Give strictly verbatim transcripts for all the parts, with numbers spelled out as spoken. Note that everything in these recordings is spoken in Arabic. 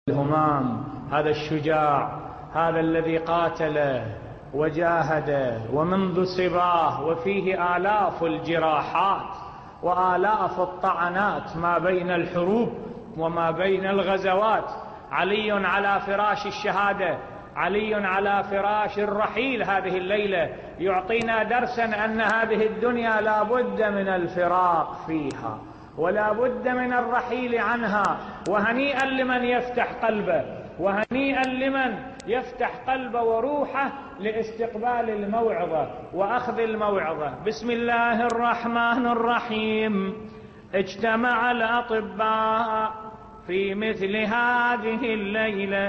الهمام، هذا الشجاع، هذا الذي قاتل وجاهد ومنذ صباه وفيه آلاف الجراحات وآلاف الطعنات ما بين الحروب وما بين الغزوات. علي على فراش الشهادة، علي على فراش الرحيل هذه الليلة يعطينا درسا أن هذه الدنيا لا بد من الفراق فيها ولا بد من الرحيل عنها. وهنيئا لمن يفتح قلبه، وهنيئا لمن يفتح قلبه وروحه لاستقبال الموعظة وأخذ الموعظة. بسم الله الرحمن الرحيم. اجتمع الأطباء في مثل هذه الليلة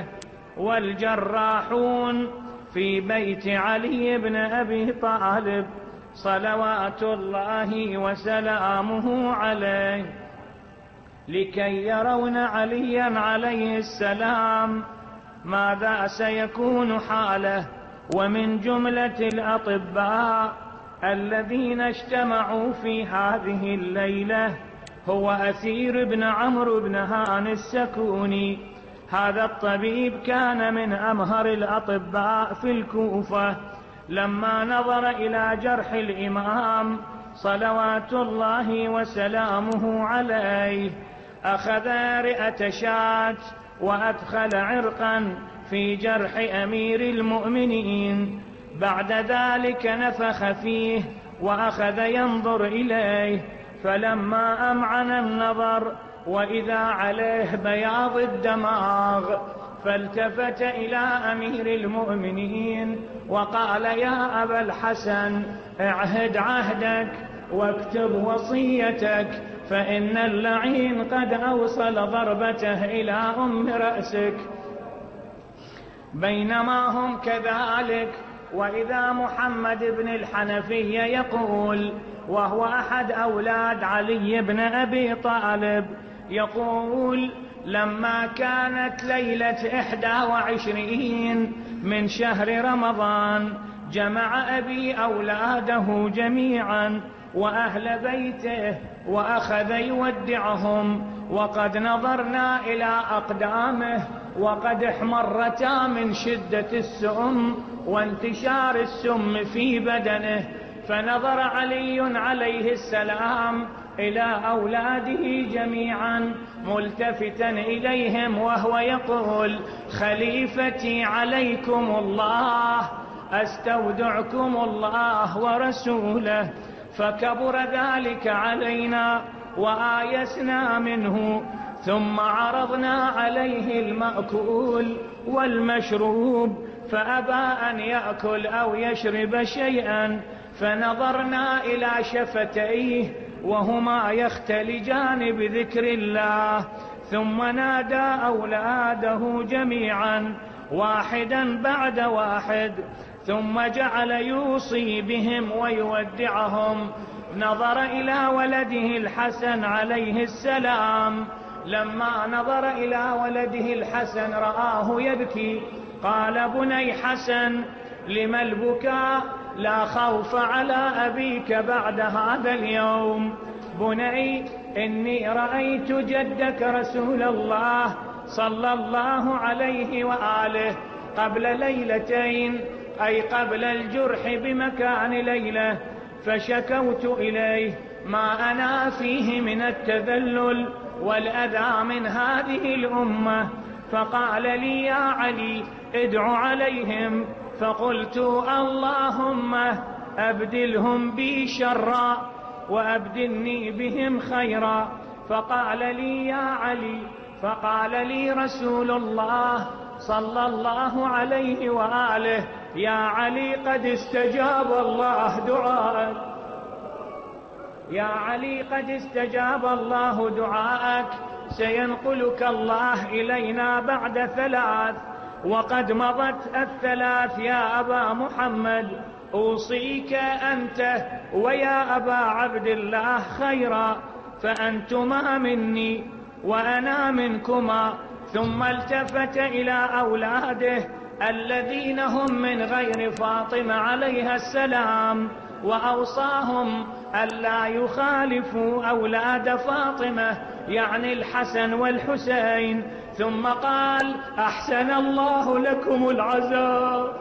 والجراحون في بيت علي بن أبي طالب صلوات الله وسلامه عليه لكي يرون عليا عليه السلام ماذا سيكون حاله. ومن جملة الأطباء الذين اجتمعوا في هذه الليلة هو أثير بن عمرو بن هاني السكوني. هذا الطبيب كان من أمهر الأطباء في الكوفة. لما نظر إلى جرح الإمام صلوات الله وسلامه عليه أخذ رئة شاة وأدخل عرقا في جرح أمير المؤمنين. بعد ذلك نفخ فيه وأخذ ينظر إليه، فلما أمعن النظر وإذا عليه بياض الدماغ فالتفت إلى أمير المؤمنين وقال: يا أبا الحسن، اعهد عهدك واكتب وصيتك، فإن اللعين قد أوصل ضربته إلى أم رأسك. بينما هم كذلك وإذا محمد بن الحنفية يقول، وهو أحد أولاد علي بن أبي طالب، يقول: لما كانت ليلة إحدى وعشرين من شهر رمضان جمع أبي أولاده جميعا وأهل بيته وأخذ يودعهم، وقد نظرنا إلى أقدامه وقد احمرتا من شدة السم وانتشار السم في بدنه. فنظر علي عليه السلام إلى أولاده جميعا ملتفتا إليهم وهو يقول: خليفتي عليكم الله، أستودعكم الله ورسوله. فكبر ذلك علينا وآيسنا منه، ثم عرضنا عليه المأكول والمشروب فأبى أن يأكل أو يشرب شيئا، فنظرنا إلى شفتيه وهما يختلجان بذكر الله، ثم نادى أولاده جميعا واحدا بعد واحد، ثم جعل يوصي بهم ويودعهم. نظر إلى ولده الحسن عليه السلام، لما نظر إلى ولده الحسن رآه يبكي، قال: بني حسن، لما البكاء؟ لا خوف على أبيك بعد هذا اليوم. بني، إني رأيت جدك رسول الله صلى الله عليه وآله قبل ليلتين، أي قبل الجرح بمكان ليلة، فشكوت إليه ما أنا فيه من التذلل والأذى من هذه الأمة، فقال لي: يا علي، ادع عليهم. فقلت: اللهم أبدلهم بي شرا وأبدلني بهم خيرا. فقال لي: يا علي، فقال لي رسول الله صلى الله عليه وآله: يا علي، قد استجاب الله دعاءك، يا علي، قد استجاب الله دعاءك، سينقلك الله إلينا بعد ثلاث، وقد مضت الثلاث يا أبا محمد. أوصيك أنت ويا أبا عبد الله خيرا، فأنتما مني وأنا منكما. ثم التفت إلى أولاده الذين هم من غير فاطمة عليها السلام وأوصاهم ألا يخالفوا أولاد فاطمة يعني الحسن والحسين، ثم قال أحسن الله لكم العزاء.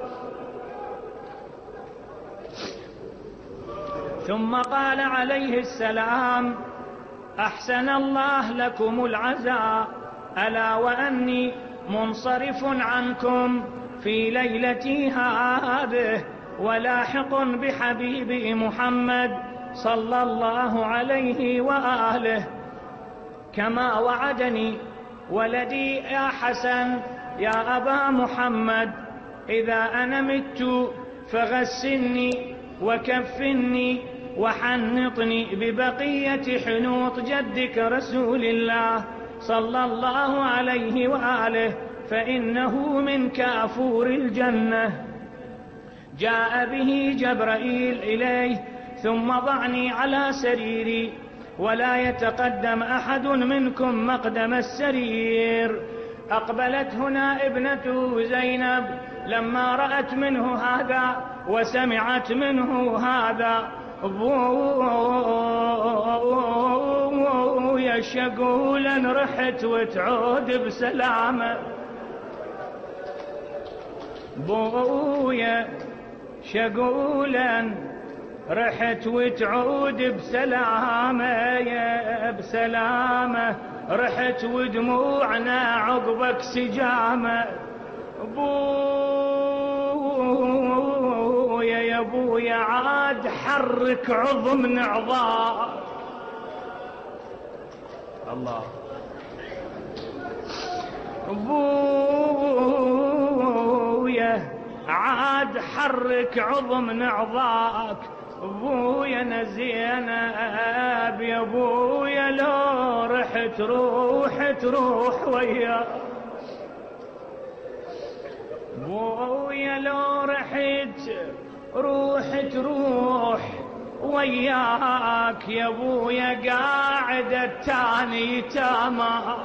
ثم قال عليه السلام أحسن الله لكم العزاء، ألا وأني منصرف عنكم في ليلتي هذه ولاحق بحبيبي محمد صلى الله عليه وآله، كما وعدني ولدي يا حسن يا أبا محمد إذا أنا مت فغسلني وكفني وحنطني ببقية حنوط جدك رسول الله صلى الله عليه وآله، فإنه من كافور الجنة. جاء به جبرائيل إليه ثم ضعني على سريري، ولا يتقدم أحد منكم مقدم السرير. أقبلت هنا ابنته زينب لما رأت منه هذا وسمعت منه هذا، بويا شقولا رحت وتعود بسلامة، بويا شقولا رحت وتعود بسلامة، يا بسلامة رحت ودموعنا عقبك سجامة. بويا يا بويا عاد حرك عظم نعضاء. الله. بويا عاد حرك عظم نعضاك، بويا نزينب يا بويا لو رحت روح تروح وياك، بويا لو رحت روح تروح وياك، يا بويا قاعد التاني يتامى،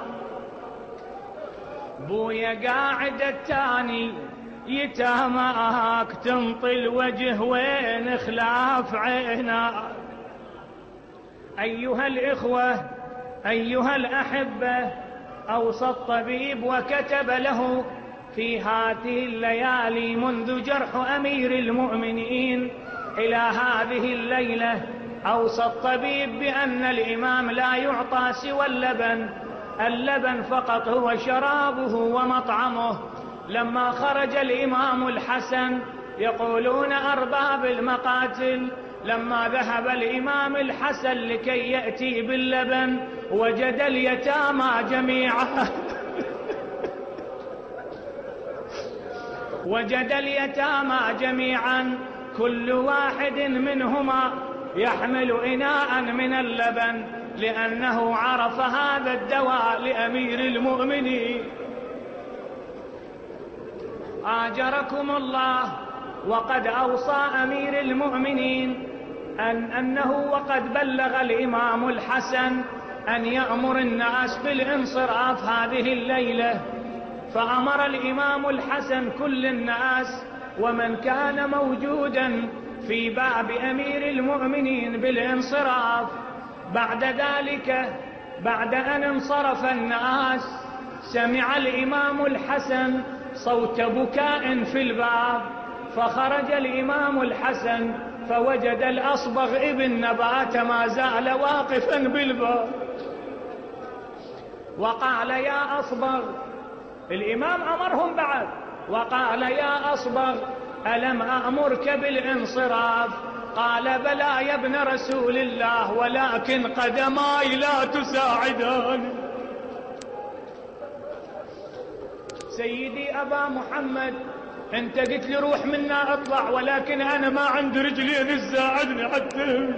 بويا قاعد التاني يتاماك، تنطي الوجه وين خلاف عيناك. أيها الإخوة أيها الأحبة، أوصى الطبيب وكتب له في هذه الليالي منذ جرح أمير المؤمنين إلى هذه الليلة، أوصى الطبيب بأن الإمام لا يعطى سوى اللبن، اللبن فقط هو شرابه ومطعمه. لما خرج الإمام الحسن يقولون أرباب المقاتل، لما ذهب الإمام الحسن لكي يأتي باللبن وجد اليتامى جميعا وجد اليتامى جميعا كل واحد منهما يحمل إناء من اللبن، لأنه عرف هذا الدواء لأمير المؤمنين. آجركم الله، وقد أوصى أمير المؤمنين أن أنه وقد بلغ الإمام الحسن أن يأمر الناس بالانصراف هذه الليلة، فأمر الإمام الحسن كل الناس ومن كان موجودا في باب أمير المؤمنين بالانصراف. بعد ذلك بعد أن انصرف الناس سمع الإمام الحسن صوت بكاء في الباب، فخرج الإمام الحسن فوجد الأصبغ ابن نبات ما زال واقفا بالباب، وقال يا أصبغ، الإمام أمرهم بعد وقال يا أصبغ ألم أأمرك بالانصراف؟ قال بلى يا ابن رسول الله، ولكن قدماي لا تساعدان. سيدي أبا محمد، أنت قلت لي روح منا أطلع، ولكن أنا ما عندي رجلين تساعدني حتى.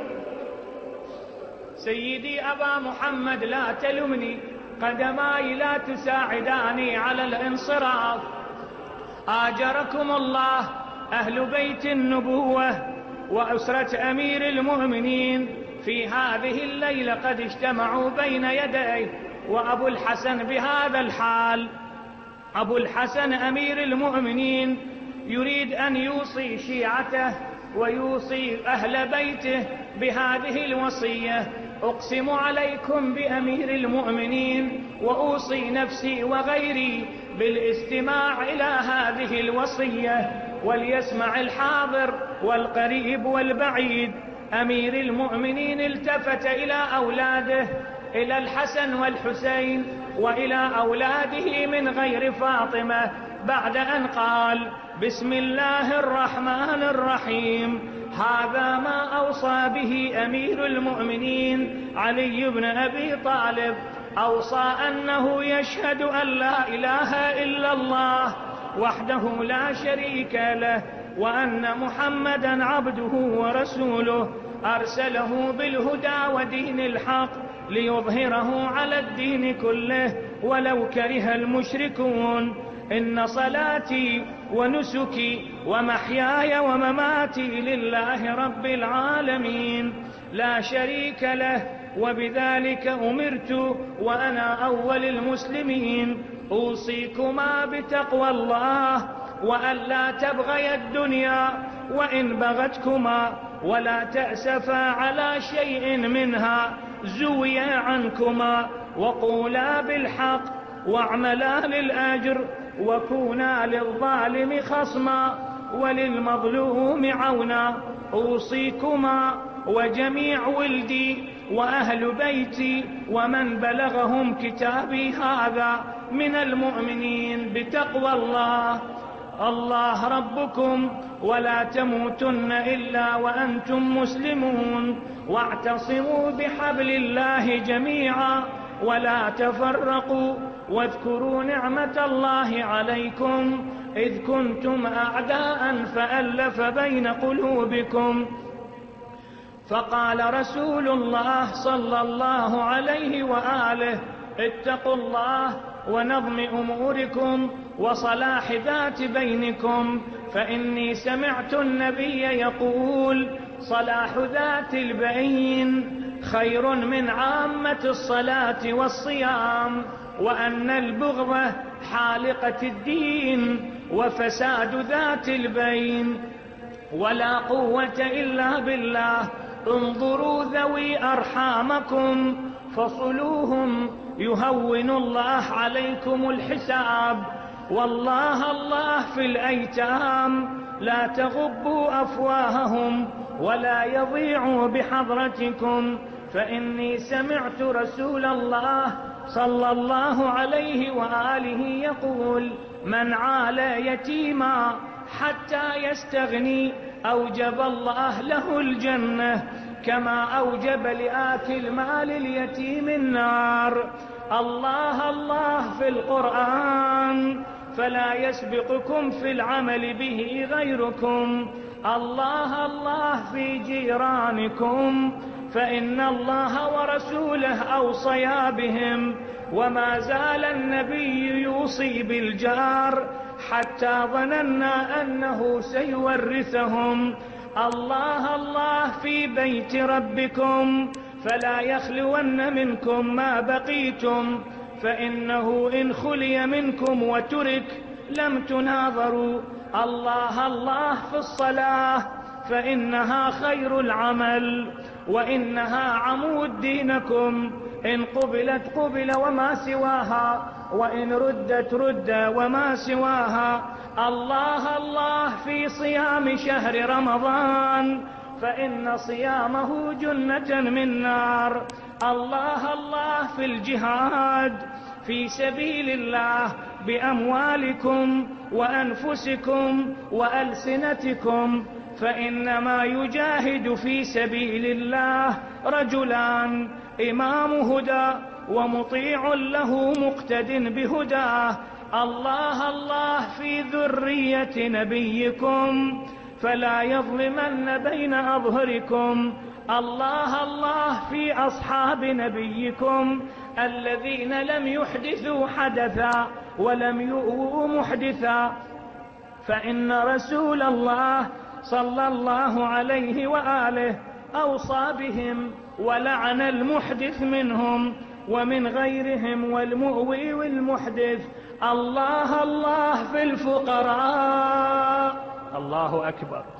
سيدي أبا محمد لا تلمني، قدماي لا تساعداني على الانصراف. آجركم الله، أهل بيت النبوة وأسرة أمير المؤمنين في هذه الليلة قد اجتمعوا بين يديه، وأبو الحسن بهذا الحال. أبو الحسن أمير المؤمنين يريد أن يوصي شيعته ويوصي أهل بيته بهذه الوصية: أقسم عليكم بأمير المؤمنين وأوصي نفسي وغيري بالاستماع إلى هذه الوصية، وليسمع الحاضر والقريب والبعيد. أمير المؤمنين التفت إلى أولاده، إلى الحسن والحسين وإلى أولاده من غير فاطمة، بعد أن قال: بسم الله الرحمن الرحيم. هذا ما أوصى به أمير المؤمنين علي بن أبي طالب. أوصى أنه يشهد أن لا إله إلا الله وحده لا شريك له، وأن محمدا عبده ورسوله أرسله بالهدى ودين الحق ليظهره على الدين كله ولو كره المشركون. إن صلاتي ونسكي ومحياي ومماتي لله رب العالمين لا شريك له، وبذلك أمرت وأنا أول المسلمين. أوصيكما بتقوى الله وألا تبغي الدنيا وإن بغتكما، ولا تأسفا على شيء منها زوي عنكما، وقولا بالحق واعملا للأجر، وكونا للظالم خصما وللمظلوم عونا. أوصيكما وجميع ولدي وأهل بيتي ومن بلغهم كتابي هذا من المؤمنين بتقوى الله. الله ربكم ولا تموتن إلا وأنتم مسلمون، واعتصموا بحبل الله جميعا ولا تفرقوا، واذكروا نعمة الله عليكم إذ كنتم أعداء فألف بين قلوبكم، فقال رسول الله صلى الله عليه وآله: اتقوا الله ونظم أموركم وصلاح ذات بينكم، فإني سمعت النبي يقول: صلاح ذات البين خير من عامة الصلاة والصيام، وأن البغضة حالقة الدين وفساد ذات البين، ولا قوة إلا بالله. انظروا ذوي أرحامكم فصلوهم يهون الله عليكم الحساب، والله الله في الأيتام لا تغبوا أفواههم ولا يضيعوا بحضرتكم، فإني سمعت رسول الله صلى الله عليه وآله يقول: من عال يتيما حتى يستغني أوجب الله له الجنة، كما أوجب لآكل مال اليتيم النار. الله الله في القرآن فلا يسبقكم في العمل به غيركم، الله الله في جيرانكم فإن الله ورسوله أوصيا بهم، وما زال النبي يوصي بالجار حتى ظننا أنه سيورثهم. الله الله في بيت ربكم فلا يخلون منكم ما بقيتم، فإنه إن خلي منكم وترك لم تناظروا. الله الله في الصلاة فإنها خير العمل وإنها عمود دينكم، إن قبلت قبل وما سواها، وإن ردت رد وما سواها. الله الله في صيام شهر رمضان فإن صيامه جنة من نار. الله الله في الجهاد في سبيل الله بأموالكم وأنفسكم وألسنتكم، فإنما يجاهد في سبيل الله رجلان: إمام هدى ومطيع له مقتد بهداه. الله الله في ذرية نبيكم فلا يظلمن بين أظهركم. الله الله في أصحاب نبيكم الذين لم يحدثوا حدثا ولم يؤووا محدثا، فإن رسول الله صلى الله عليه وآله أوصى بهم ولعن المحدث منهم ومن غيرهم والمؤوي والمحدث. الله الله في الفقراء، الله أكبر،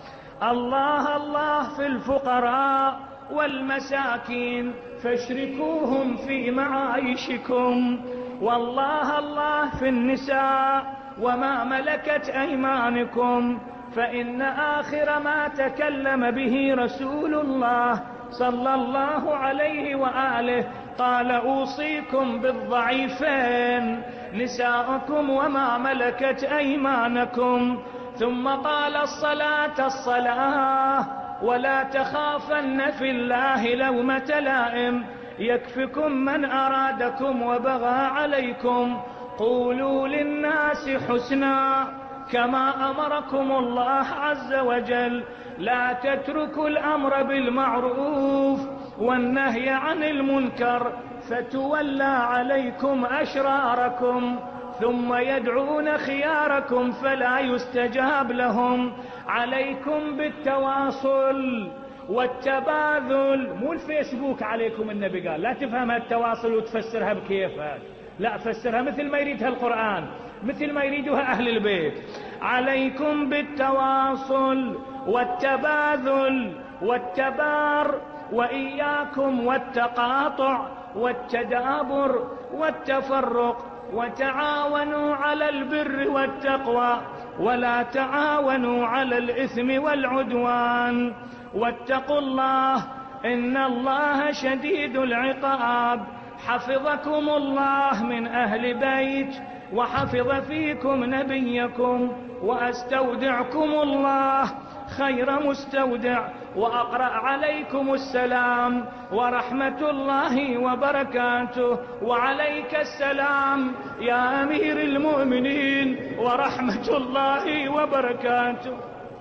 الله الله في الفقراء والمساكين فاشركوهم في معايشكم، والله الله في النساء وما ملكت أيمانكم، فإن آخر ما تكلم به رسول الله صلى الله عليه وآله قال أوصيكم بالضعيفين نساءكم وما ملكت أيمانكم، ثم قال الصلاة الصلاة ولا تخافن في الله لومة لائم، يكفكم من أرادكم وبغى عليكم، قولوا للناس حسنا كما أمركم الله عز وجل، لا تتركوا الأمر بالمعروف والنهي عن المنكر فتولى عليكم أشراركم، ثم يدعون خياركم فلا يستجاب لهم، عليكم بالتواصل والتباذل. مو الفيسبوك عليكم، النبي قال لا تفهمها التواصل وتفسرها بكيفك، لا فسرها مثل ما يريدها القرآن، مثل ما يريدها أهل البيت. عليكم بالتواصل والتباذل والتبار، وإياكم والتقاطع والتدابر والتفرق، وتعاونوا على البر والتقوى ولا تعاونوا على الإثم والعدوان، واتقوا الله إن الله شديد العقاب. حفظكم الله من أهل بيت وحفظ فيكم نبيكم، وأستودعكم الله خير مستودع، وأقرأ عليكم السلام ورحمة الله وبركاته. وعليك السلام يا أمير المؤمنين ورحمة الله وبركاته.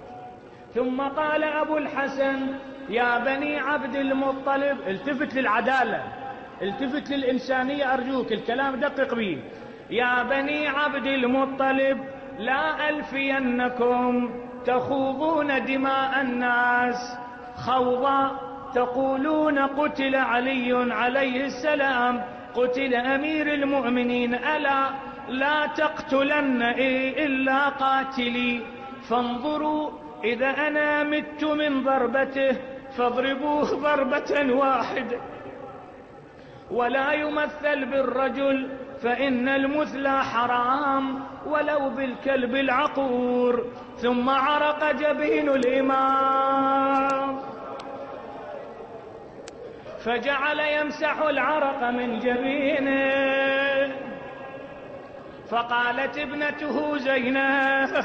ثم قال أبو الحسن يا بني عبد المطلب، التفت للعدالة، التفت للإنسانية أرجوك، الكلام دقق به. يا بني عبد المطلب لا ألفينكم تخوضون دماء الناس خوضا، تقولون قتل علي عليه السلام، قتل أمير المؤمنين، ألا لا تقتلن إلا قاتلي، فانظروا إذا أنا مت من ضربته فاضربوه ضربة واحدة، ولا يمثل بالرجل فإن المثلى حرام ولو بالكلب العقور. ثم عرق جبين الإمام فجعل يمسح العرق من جبينه، فقالت ابنته زينب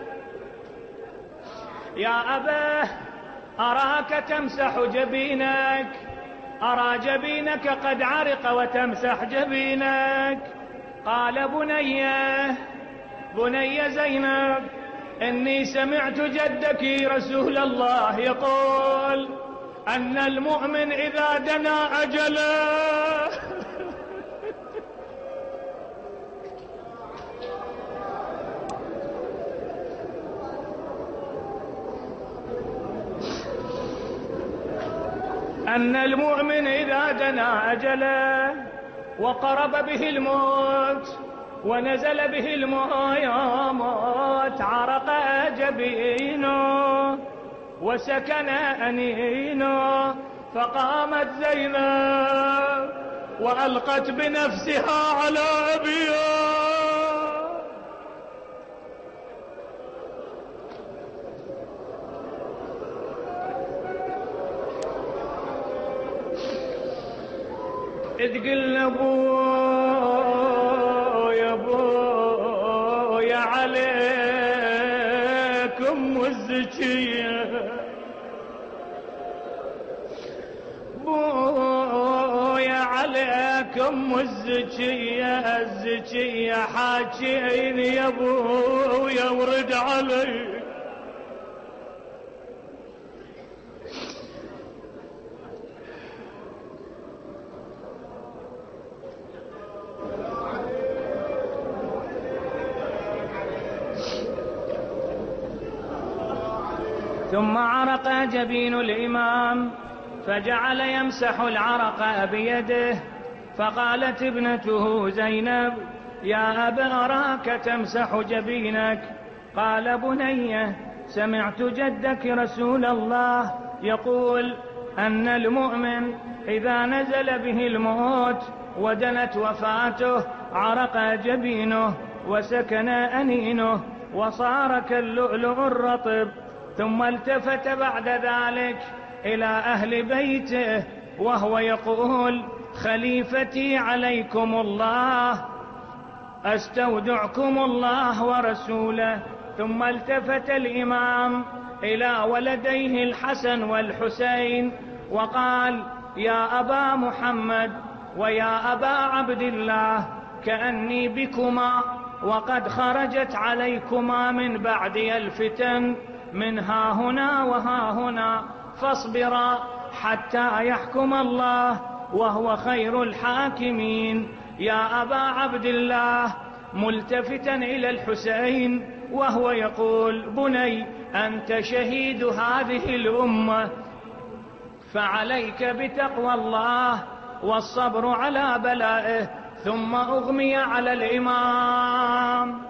يا أباه أراك تمسح جبينك، أرى جبينك قد عرق وتمسح جبينك. قال بني بني زينب إني سمعت جدك رسول الله يقول أن المؤمن إذا دنا أجله أن المؤمن إذا دنا أجله وقرب به الموت ونزل به الموت عرق جبينه وسكن أنينه. فقامت زينب وألقت بنفسها على أبيها إذ قلنا بويا بويا عليكم الزكية، بويا عليكم الزكية، الزكية حاكين يا بويا ورد علي. ثم عرق جبين الإمام فجعل يمسح العرق بيده، فقالت ابنته زينب يا أبا أراك تمسح جبينك. قال بني سمعت جدك رسول الله يقول أن المؤمن إذا نزل به الموت ودنت وفاته عرق جبينه وسكن أنينه وصار كاللؤلؤ الرطب، ثم التفت بعد ذلك إلى أهل بيته وهو يقول خليفتي عليكم الله، أستودعكم الله ورسوله. ثم التفت الإمام إلى ولديه الحسن والحسين وقال يا أبا محمد ويا أبا عبد الله، كأني بكما وقد خرجت عليكما من بعدي الفتن من ها هنا وها هنا، فاصبرا حتى يحكم الله وهو خير الحاكمين. يا أبا عبد الله، ملتفتا إلى الحسين وهو يقول بني أنت شهيد هذه الأمة، فعليك بتقوى الله والصبر على بلائه. ثم أغمي على الإمام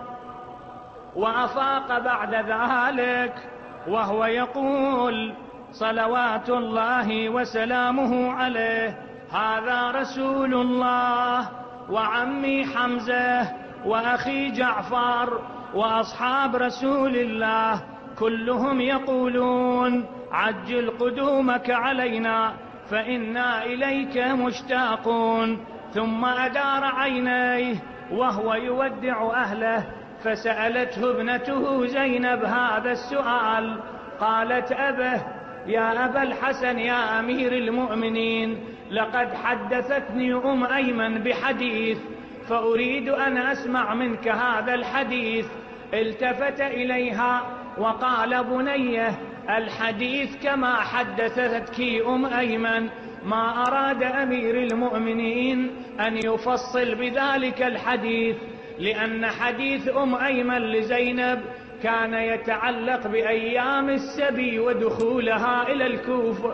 وأفاق بعد ذلك وهو يقول صلوات الله وسلامه عليه هذا رسول الله وعمي حمزة وأخي جعفر وأصحاب رسول الله كلهم يقولون عجل قدومك علينا فإنا إليك مشتاقون. ثم أدار عينيه وهو يودع أهله، فسألته ابنته زينب هذا السؤال، قالت أبه يا أبا الحسن يا أمير المؤمنين، لقد حدثتني أم أيمن بحديث فأريد أن أسمع منك هذا الحديث. التفت إليها وقال بنيه الحديث كما حدثتك أم أيمن، ما أراد أمير المؤمنين أن يفصل بذلك الحديث، لأن حديث أم أيمن لزينب كان يتعلق بأيام السبي ودخولها إلى الكوفة.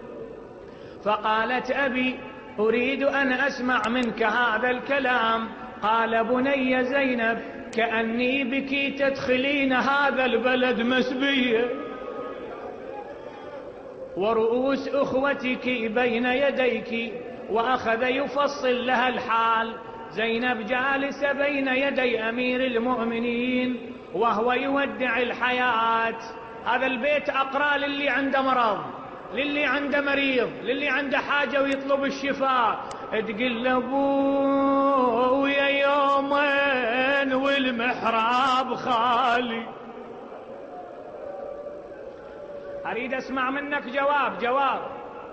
فقالت أبي أريد أن أسمع منك هذا الكلام. قال بني زينب كأني بك تدخلين هذا البلد مسبية ورؤوس أخوتك بين يديك. وأخذ يفصل لها الحال. زينب جالسة بين يدي أمير المؤمنين وهو يودع الحياة. هذا البيت أقرأ للي عنده مرض، للي عنده مريض، للي عنده حاجة ويطلب الشفاء. تقول أبويا يومين والمحراب خالي. أريد أسمع منك جواب جواب.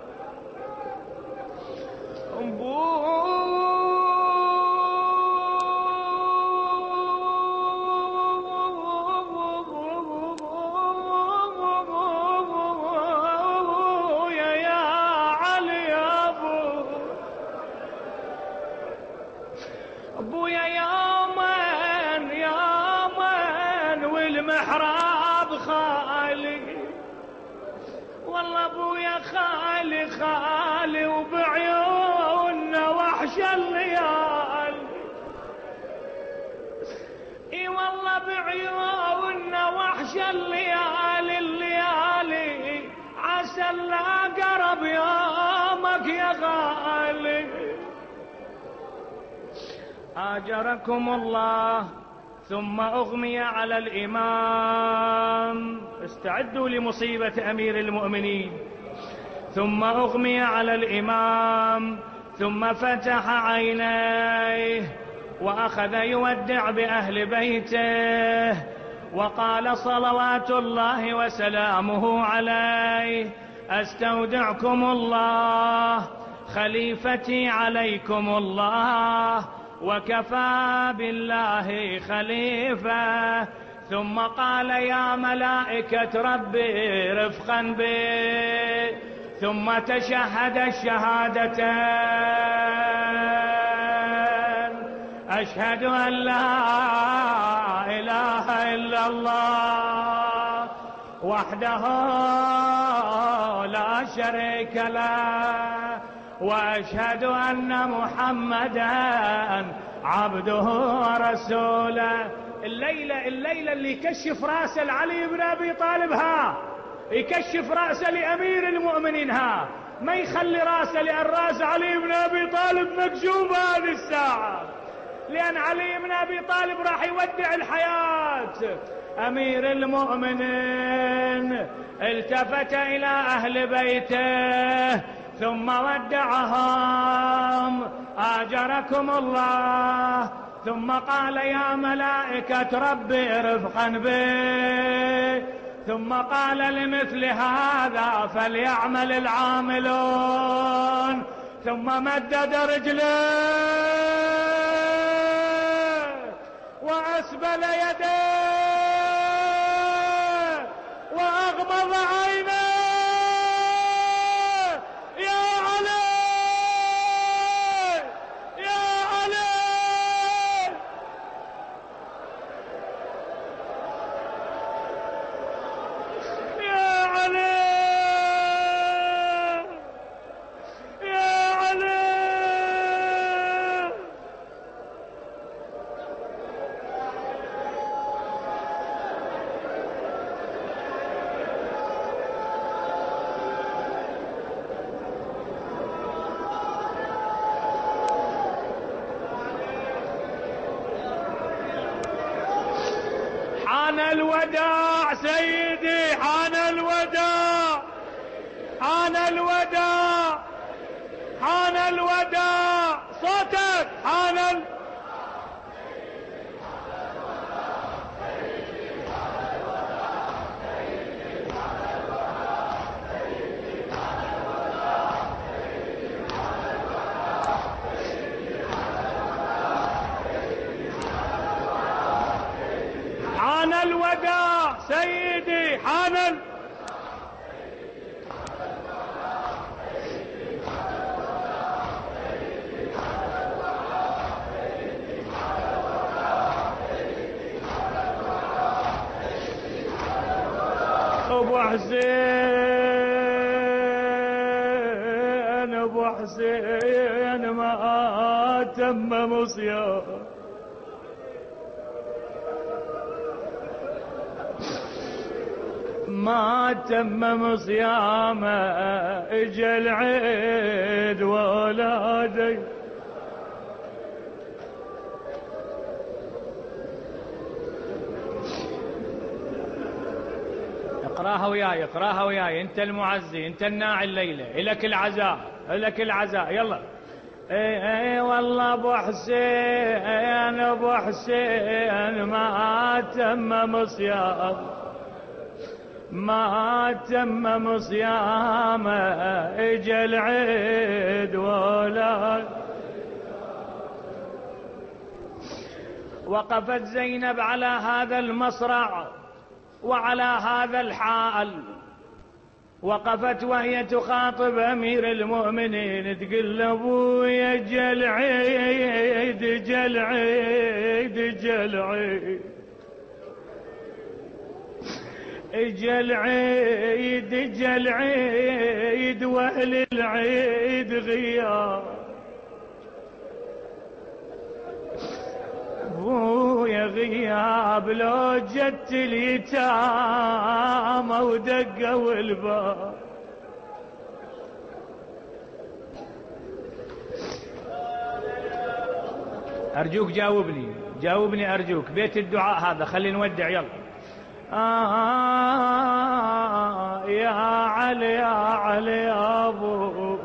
أبويا يومين يومين والمحراب خالي، والله أبويا خالي خالي وبعيوننا وحش الليالي. اي والله بعيوننا وحش الليالي الليالي، عسى لا قرب يومك يا غالي. آجركم الله. ثم أغمي على الإمام. استعدوا لمصيبة أمير المؤمنين. ثم أغمي على الإمام ثم فتح عينيه وأخذ يودع بأهل بيته وقال صلوات الله وسلامه عليه أستودعكم الله، خليفتي عليكم الله، وكفى بالله خليفة. ثم قال يا ملائكة ربي رفقا بي. ثم تشهد الشهادتين أشهد أن لا إله إلا الله وحده لا شريك له، وأشهد أن محمدا عبده ورسوله. الليلة الليلة اللي يكشف رأس علي بن أبي طالب، ها يكشف رأسه لأمير المؤمنين، ها ما يخلي رأسه، لأن رأس علي بن أبي طالب مكشوف هذه الساعة، لأن علي بن أبي طالب راح يودع الحياة. أمير المؤمنين التفت إلى أهل بيته ثم ودعهم: آجركم الله. ثم قال: يا ملائكة ربي رفقا بي. ثم قال: لمثل هذا فليعمل العاملون. ثم مدد رجليه وأسبل يديه وأغمض عينيه. يا علي يا علي يا علي يا علي. حان الوداع سيدي، حان الوداع، حان الوداع، حان الوداع. صوتك. حان ال... حان الوداع سيدي، حان ال... ابو حسين ابو حسين ما تم صيام، ما تمم صيامه، اجى العيد ولادي. اقراها وياي، اقراها وياي، انت المعزي، انت الناعي الليله، الك العزاء، الك العزاء. يلا. اي اي والله ابو حسين ابو حسين ما تمم صيام، ما تمم صيامه، اجى العيد ولا. وقفت زينب على هذا المصرع وعلى هذا الحال، وقفت وهي تخاطب أمير المؤمنين تقول له: ابويا جا العيد جا العيد جا العيد اجا العيد اجا العيد واهل العيد غياب، ابويا غياب، لو جت اليتامى ودقوا الباب. ارجوك جاوبني جاوبني ارجوك، بيت الدعاء هذا خلي نودع. يلا. آه يا علي يا علي يا ابو،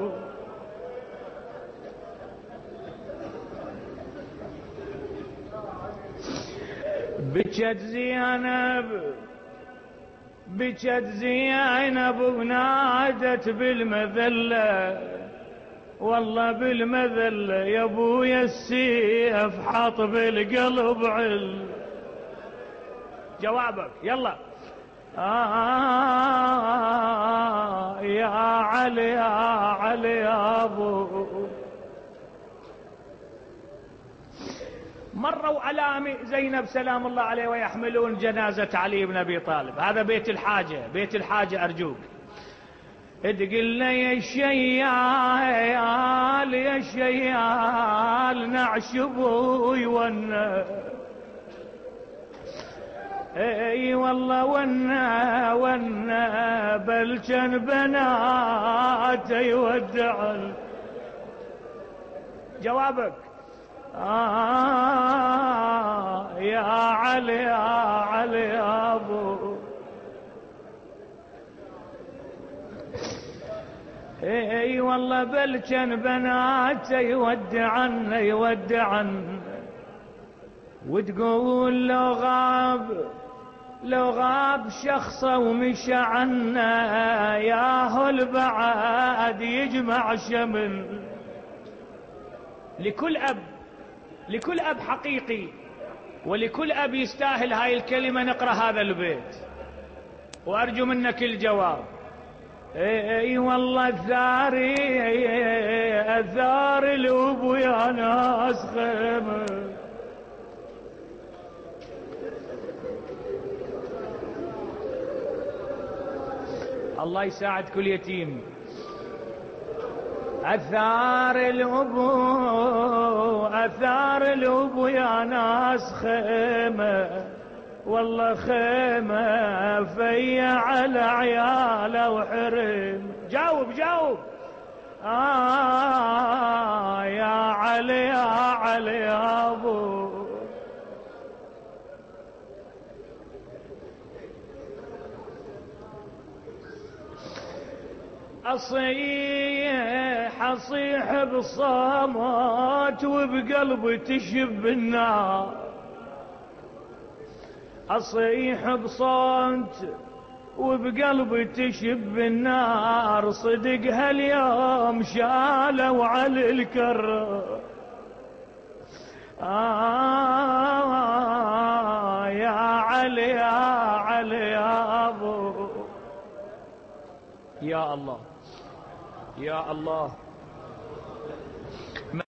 بجت زينب بجت زينب ونادت بالمذلة، والله بالمذلة يا ابويا السيف حط بالقلب عل. جوابك. يلا. آه يا علي يا علي يا ابو. مروا على زينب سلام الله عليه ويحملون جنازة علي بن أبي طالب. هذا بيت الحاجة، بيت الحاجة أرجوك. تقول لي يا شيال يا شيال نعش ابوي والناس، اي والله ونا ونا بل كان بنات يودعن. جوابك آه يا علي يا علي يا ابو. اي والله بل كان بنات يودعن يودعن. وتقول لو غاب لو غاب شخصه ومشى عنا ياهو البعاد يجمع شمل. لكل أب لكل أب حقيقي ولكل أب يستاهل هاي الكلمة نقرأ هذا البيت وأرجو منك الجواب. اي والله الثاري الثار الأبو يا ناس خيمة. الله يساعد كل يتيم. أثار الأبو أثار الأبو يا ناس خيمة والله خيمة في على عياله وحرم. جاوب جاوب. آه يا علي يا علي يا أبو. أصيح أصيح بصمت وبقلبي تشب النار. أصيح بصمت وبقلبي تشب النار. صدق هاليوم شالوا على الكرة. آه يا علي يا علي يا أبو. يا الله يا الله.